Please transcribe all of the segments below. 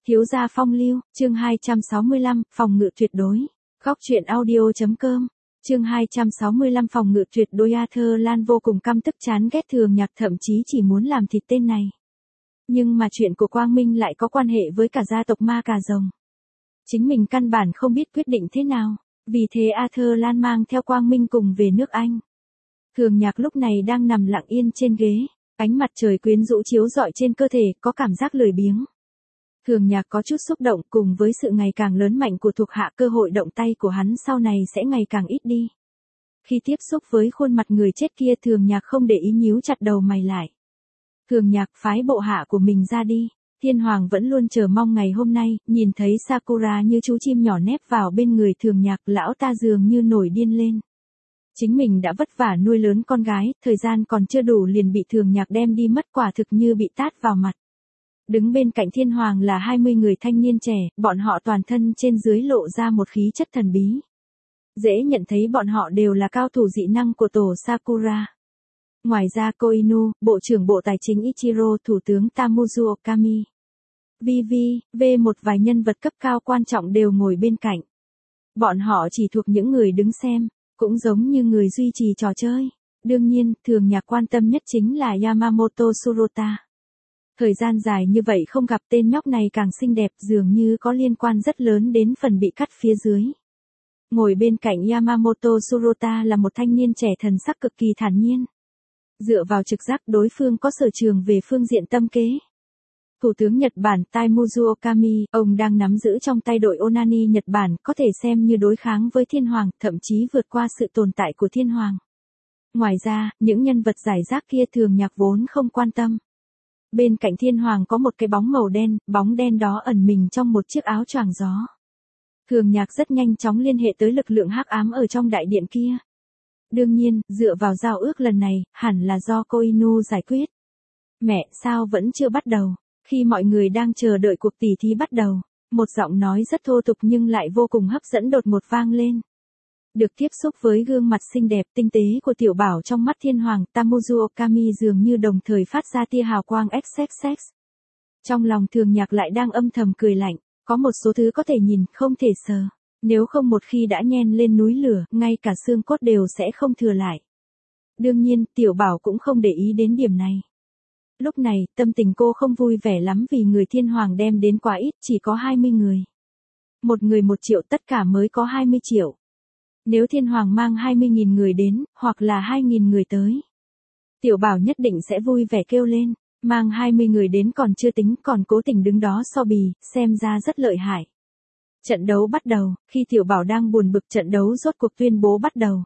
Thiếu gia phong lưu, chương 265, phòng ngự tuyệt đối. Góc truyện audio.com. Chương 265 phòng ngự tuyệt đối. Arthur Lan vô cùng căm tức chán ghét Thường Nhạc, thậm chí chỉ muốn làm thịt tên này. Nhưng mà chuyện của Quang Minh lại có quan hệ với cả gia tộc Ma Cà Rồng. Chính mình căn bản không biết quyết định thế nào, vì thế Arthur Lan mang theo Quang Minh cùng về nước Anh. Thường Nhạc lúc này đang nằm lặng yên trên ghế, ánh mặt trời quyến rũ chiếu rọi trên cơ thể, có cảm giác lười biếng. Thường Nhạc có chút xúc động, cùng với sự ngày càng lớn mạnh của thuộc hạ, cơ hội động tay của hắn sau này sẽ ngày càng ít đi. Khi tiếp xúc với khuôn mặt người chết kia, Thường Nhạc không để ý, nhíu chặt đầu mày lại. Thường Nhạc phái bộ hạ của mình ra đi. Thiên Hoàng vẫn luôn chờ mong ngày hôm nay, nhìn thấy Sakura như chú chim nhỏ nép vào bên người Thường Nhạc, lão ta dường như nổi điên lên. Chính mình đã vất vả nuôi lớn con gái, thời gian còn chưa đủ liền bị Thường Nhạc đem đi mất, quả thực như bị tát vào mặt. Đứng bên cạnh Thiên Hoàng là 20 người thanh niên trẻ, bọn họ toàn thân trên dưới lộ ra một khí chất thần bí. Dễ nhận thấy bọn họ đều là cao thủ dị năng của tổ Sakura. Ngoài ra Koinu, Bộ trưởng Bộ Tài chính Ichiro, Thủ tướng Tamuzu Okami, một vài nhân vật cấp cao quan trọng đều ngồi bên cạnh. Bọn họ chỉ thuộc những người đứng xem, cũng giống như người duy trì trò chơi. Đương nhiên, Thường Nhạc quan tâm nhất chính là Yamamoto Surota. Thời gian dài như vậy không gặp, tên nhóc này càng xinh đẹp, dường như có liên quan rất lớn đến phần bị cắt phía dưới. Ngồi bên cạnh Yamamoto Surota là một thanh niên trẻ, thần sắc cực kỳ thản nhiên. Dựa vào trực giác, đối phương có sở trường về phương diện tâm kế. Thủ tướng Nhật Bản Tamuzu Okami, ông đang nắm giữ trong tay đội Onani Nhật Bản, có thể xem như đối kháng với Thiên Hoàng, thậm chí vượt qua sự tồn tại của Thiên Hoàng. Ngoài ra, những nhân vật giải rác kia Thường Nhạc vốn không quan tâm. Bên cạnh Thiên Hoàng có một cái bóng màu đen, bóng đen đó ẩn mình trong một chiếc áo choàng gió. Thường Nhạc rất nhanh chóng liên hệ tới lực lượng hắc ám ở trong đại điện kia. Đương nhiên, dựa vào giao ước lần này, hẳn là do Koinu giải quyết. Mẹ, sao vẫn chưa bắt đầu? Khi mọi người đang chờ đợi cuộc tỉ thí bắt đầu, một giọng nói rất thô tục nhưng lại vô cùng hấp dẫn đột ngột vang lên. Được tiếp xúc với gương mặt xinh đẹp tinh tế của tiểu bảo trong mắt Thiên Hoàng, Tamuzu Okami dường như đồng thời phát ra tia hào quang XXX. Trong lòng Thường Nhạc lại đang âm thầm cười lạnh, có một số thứ có thể nhìn, không thể sờ. Nếu không một khi đã nhen lên núi lửa, ngay cả xương cốt đều sẽ không thừa lại. Đương nhiên, tiểu bảo cũng không để ý đến điểm này. Lúc này, tâm tình cô không vui vẻ lắm vì người Thiên Hoàng đem đến quá ít, chỉ có 20 người. Một người 1 triệu, tất cả mới có 20 triệu. Nếu Thiên Hoàng mang 20.000 người đến, hoặc là 2.000 người tới, tiểu bảo nhất định sẽ vui vẻ kêu lên. Mang 20 người đến còn chưa tính, còn cố tình đứng đó so bì, xem ra rất lợi hại. Trận đấu bắt đầu, khi tiểu bảo đang buồn bực, trận đấu rốt cuộc tuyên bố bắt đầu.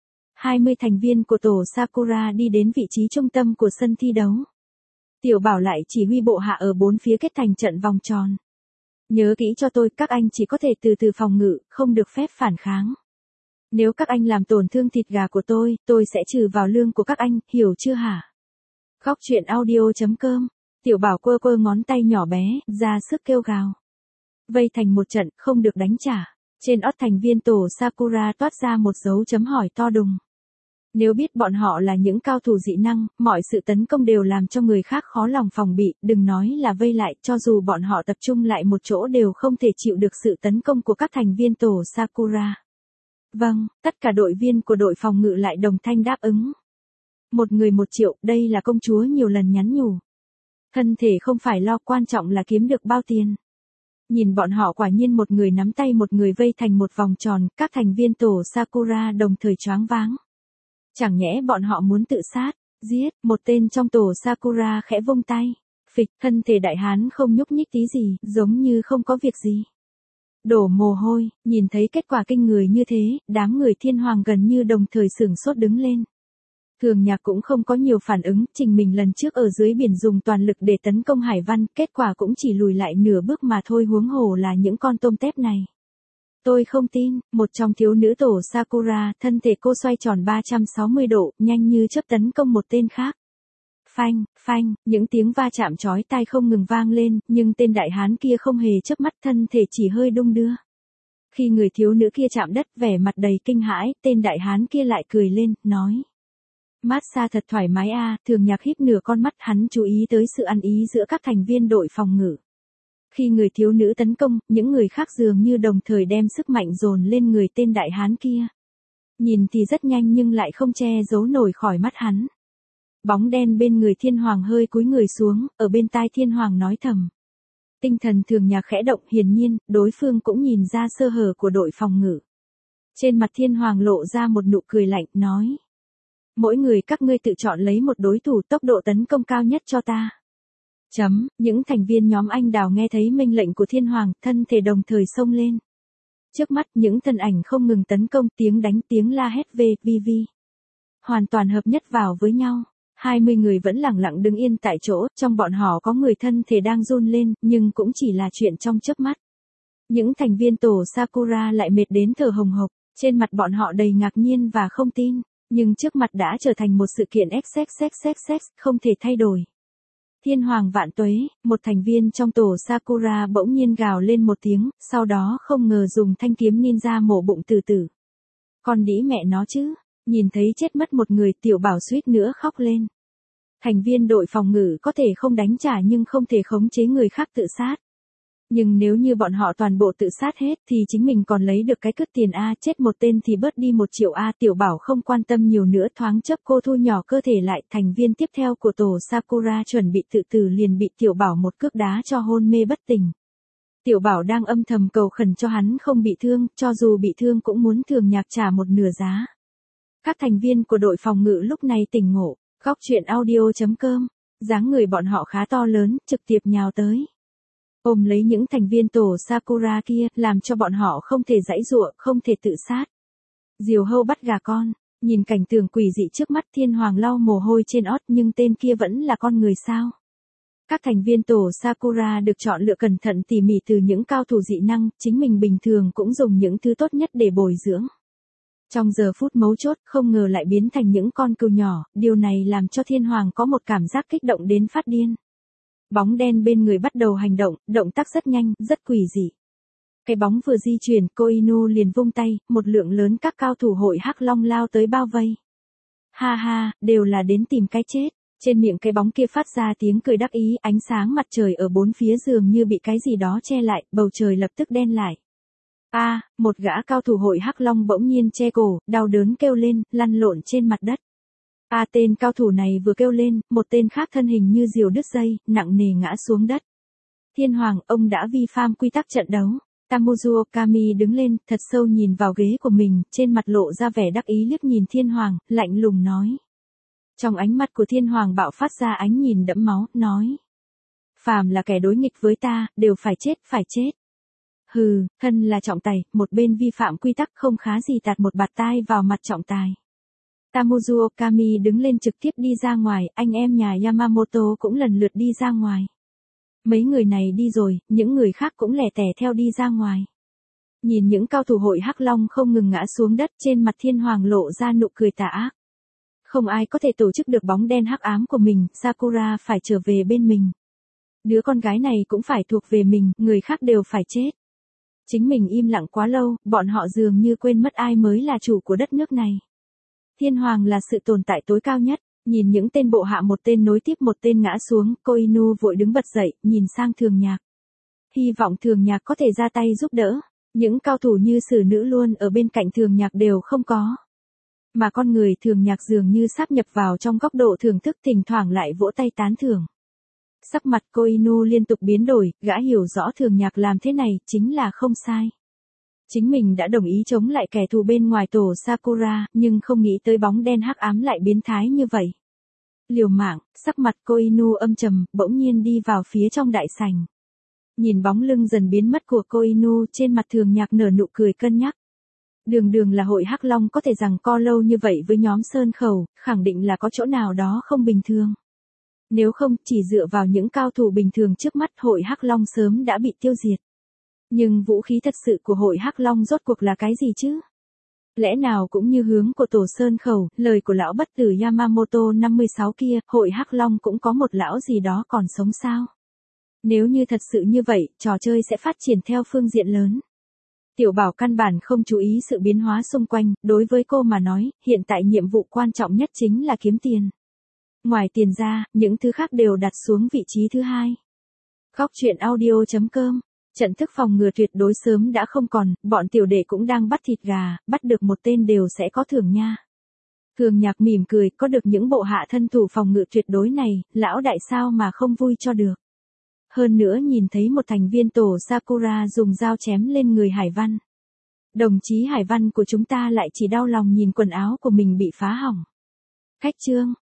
20 thành viên của tổ Sakura đi đến vị trí trung tâm của sân thi đấu. Tiểu bảo lại chỉ huy bộ hạ ở 4 phía kết thành trận vòng tròn. Nhớ kỹ cho tôi, các anh chỉ có thể từ từ phòng ngự, không được phép phản kháng. Nếu các anh làm tổn thương thịt gà của tôi sẽ trừ vào lương của các anh, hiểu chưa hả? Góc truyện audio.com. Tiểu bảo quơ quơ ngón tay nhỏ bé, ra sức kêu gào. Vây thành một trận, không được đánh trả. Trên ót thành viên tổ Sakura toát ra một dấu chấm hỏi to đùng. Nếu biết bọn họ là những cao thủ dị năng, mọi sự tấn công đều làm cho người khác khó lòng phòng bị, đừng nói là vây lại, cho dù bọn họ tập trung lại một chỗ đều không thể chịu được sự tấn công của các thành viên tổ Sakura. Vâng, tất cả đội viên của đội phòng ngự lại đồng thanh đáp ứng. Một người 1 triệu, đây là công chúa nhiều lần nhắn nhủ. Thân thể không phải lo, quan trọng là kiếm được bao tiền. Nhìn bọn họ quả nhiên một người nắm tay một người vây thành một vòng tròn, các thành viên tổ Sakura đồng thời choáng váng. Chẳng nhẽ bọn họ muốn tự sát, giết, một tên trong tổ Sakura khẽ vung tay. Phịch, thân thể đại hán không nhúc nhích tí gì, giống như không có việc gì. Đổ mồ hôi, nhìn thấy kết quả kinh người như thế, đám người Thiên Hoàng gần như đồng thời sửng sốt đứng lên. Thường Nhạc cũng không có nhiều phản ứng, trình mình lần trước ở dưới biển dùng toàn lực để tấn công Hải Văn, kết quả cũng chỉ lùi lại nửa bước mà thôi, huống hồ là những con tôm tép này. Tôi không tin, một trong thiếu nữ tổ Sakura, thân thể cô xoay tròn 360 độ, nhanh như chớp tấn công một tên khác. Phanh, phanh, những tiếng va chạm chói tai không ngừng vang lên, nhưng tên đại hán kia không hề chớp mắt, thân thể chỉ hơi đung đưa. Khi người thiếu nữ kia chạm đất, vẻ mặt đầy kinh hãi, tên đại hán kia lại cười lên, nói. Mát xa thật thoải mái a. Thường Nhạc híp nửa con mắt, hắn chú ý tới sự ăn ý giữa các thành viên đội phòng ngự. Khi người thiếu nữ tấn công, những người khác dường như đồng thời đem sức mạnh dồn lên người tên đại hán kia. Nhìn thì rất nhanh nhưng lại không che giấu nổi khỏi mắt hắn. Bóng đen bên người thiên hoàng hơi cúi người xuống, ở bên tai thiên hoàng nói thầm. Tinh thần thường nhạc khẽ động, hiển nhiên, đối phương cũng nhìn ra sơ hở của đội phòng ngự. Trên mặt thiên hoàng lộ ra một nụ cười lạnh, nói. Mỗi người các ngươi tự chọn lấy một đối thủ tốc độ tấn công cao nhất cho ta. Những thành viên nhóm anh đào nghe thấy mệnh lệnh của thiên hoàng, thân thể đồng thời xông lên. Trước mắt những thân ảnh không ngừng tấn công, tiếng đánh tiếng la hét VVV. Hoàn toàn hợp nhất vào với nhau. 20 người vẫn lặng lặng đứng yên tại chỗ, trong bọn họ có người thân thể đang run lên, nhưng cũng chỉ là chuyện trong chớp mắt. Những thành viên tổ Sakura lại mệt đến thở hồng hộc, trên mặt bọn họ đầy ngạc nhiên và không tin, nhưng trước mặt đã trở thành một sự kiện XXXXX, không thể thay đổi. Thiên hoàng vạn tuế, một thành viên trong tổ Sakura bỗng nhiên gào lên một tiếng, sau đó không ngờ dùng thanh kiếm ninja mổ bụng từ từ. Con đĩ mẹ nó chứ, nhìn thấy chết mất một người, Tiểu Bảo suýt nữa khóc lên. Thành viên đội phòng ngự có thể không đánh trả nhưng không thể khống chế người khác tự sát. Nhưng nếu như bọn họ toàn bộ tự sát hết thì chính mình còn lấy được cái cất tiền A, chết một tên thì bớt đi 1 triệu A. Tiểu Bảo không quan tâm nhiều nữa, thoáng chốc cô thu nhỏ cơ thể lại. Thành viên tiếp theo của tổ Sakura chuẩn bị tự tử liền bị Tiểu Bảo một cước đá cho hôn mê bất tỉnh. Tiểu Bảo đang âm thầm cầu khẩn cho hắn không bị thương, cho dù bị thương cũng muốn thường nhạc trả một nửa giá. Các thành viên của đội phòng ngự lúc này tỉnh ngộ, góc truyện audio.com, dáng người bọn họ khá to lớn, trực tiếp nhào tới. Ôm lấy những thành viên tổ Sakura kia, làm cho bọn họ không thể giãy giụa, không thể tự sát. Diều hâu bắt gà con, nhìn cảnh tượng quỷ dị trước mắt, thiên hoàng lau mồ hôi trên ót, nhưng tên kia vẫn là con người sao? Các thành viên tổ Sakura được chọn lựa cẩn thận tỉ mỉ từ những cao thủ dị năng, chính mình bình thường cũng dùng những thứ tốt nhất để bồi dưỡng. Trong giờ phút mấu chốt, không ngờ lại biến thành những con cừu nhỏ, điều này làm cho thiên hoàng có một cảm giác kích động đến phát điên. Bóng đen bên người bắt đầu hành động, động tác rất nhanh, rất quỷ dị. Cái bóng vừa di chuyển, cô Inu liền vung tay, một lượng lớn các cao thủ hội Hắc Long lao tới bao vây. Ha ha, đều là đến tìm cái chết. Trên miệng cái bóng kia phát ra tiếng cười đắc ý, ánh sáng mặt trời ở bốn phía dường như bị cái gì đó che lại, bầu trời lập tức đen lại. Một gã cao thủ hội Hắc Long bỗng nhiên che cổ, đau đớn kêu lên, lăn lộn trên mặt đất. Tên cao thủ này vừa kêu lên, một tên khác thân hình như diều đứt dây, nặng nề ngã xuống đất. Thiên hoàng, ông đã vi phạm quy tắc trận đấu. Tamuzu Okami đứng lên, thật sâu nhìn vào ghế của mình, trên mặt lộ ra vẻ đắc ý liếc nhìn thiên hoàng, lạnh lùng nói. Trong ánh mắt của thiên hoàng bạo phát ra ánh nhìn đẫm máu, nói. Phàm là kẻ đối nghịch với ta, đều phải chết, phải chết. Hừ, thân là trọng tài, một bên vi phạm quy tắc không khá gì tạt một bạt tai vào mặt trọng tài. Tamuzu Okami đứng lên trực tiếp đi ra ngoài, anh em nhà Yamamoto cũng lần lượt đi ra ngoài. Mấy người này đi rồi, những người khác cũng lẻ tẻ theo đi ra ngoài. Nhìn những cao thủ hội Hắc Long không ngừng ngã xuống đất, trên mặt thiên hoàng lộ ra nụ cười tà ác. Không ai có thể tổ chức được bóng đen hắc ám của mình, Sakura phải trở về bên mình. Đứa con gái này cũng phải thuộc về mình, người khác đều phải chết. Chính mình im lặng quá lâu, bọn họ dường như quên mất ai mới là chủ của đất nước này. Thiên hoàng là sự tồn tại tối cao nhất, nhìn những tên bộ hạ một tên nối tiếp một tên ngã xuống, cô Inu vội đứng bật dậy, nhìn sang thường nhạc. Hy vọng thường nhạc có thể ra tay giúp đỡ, những cao thủ như sử nữ luôn ở bên cạnh thường nhạc đều không có. Mà con người thường nhạc dường như sáp nhập vào trong góc độ thưởng thức, thỉnh thoảng lại vỗ tay tán thưởng. Sắc mặt cô Inu liên tục biến đổi, gã hiểu rõ thường nhạc làm thế này, chính là không sai. Chính mình đã đồng ý chống lại kẻ thù bên ngoài tổ Sakura, nhưng không nghĩ tới bóng đen hắc ám lại biến thái như vậy. Liều mạng, sắc mặt cô Inu âm trầm, bỗng nhiên đi vào phía trong đại sảnh. Nhìn bóng lưng dần biến mất của cô Inu, trên mặt thường nhạc nở nụ cười cân nhắc. Đường là hội Hắc Long có thể giằng co lâu như vậy với nhóm Sơn Khẩu, khẳng định là có chỗ nào đó không bình thường. Nếu không, chỉ dựa vào những cao thủ bình thường trước mắt, hội Hắc Long sớm đã bị tiêu diệt. Nhưng vũ khí thật sự của hội Hắc Long rốt cuộc là cái gì chứ? Lẽ nào cũng như hướng của tổ Sơn Khẩu, lời của lão bất tử Yamamoto 56 kia, hội Hắc Long cũng có một lão gì đó còn sống sao? Nếu như thật sự như vậy, trò chơi sẽ phát triển theo phương diện lớn. Tiểu Bảo căn bản không chú ý sự biến hóa xung quanh, đối với cô mà nói, hiện tại nhiệm vụ quan trọng nhất chính là kiếm tiền. Ngoài tiền ra, những thứ khác đều đặt xuống vị trí thứ hai. Góc truyện audio.com. Trận thức phòng ngừa tuyệt đối sớm đã không còn, bọn tiểu đệ cũng đang bắt thịt gà, bắt được một tên đều sẽ có thưởng nha. Thường Nhạc mỉm cười, có được những bộ hạ thân thủ phòng ngự tuyệt đối này, lão đại sao mà không vui cho được. Hơn nữa nhìn thấy một thành viên tổ Sakura dùng dao chém lên người Hải Văn. Đồng chí Hải Văn của chúng ta lại chỉ đau lòng nhìn quần áo của mình bị phá hỏng. Khách chương.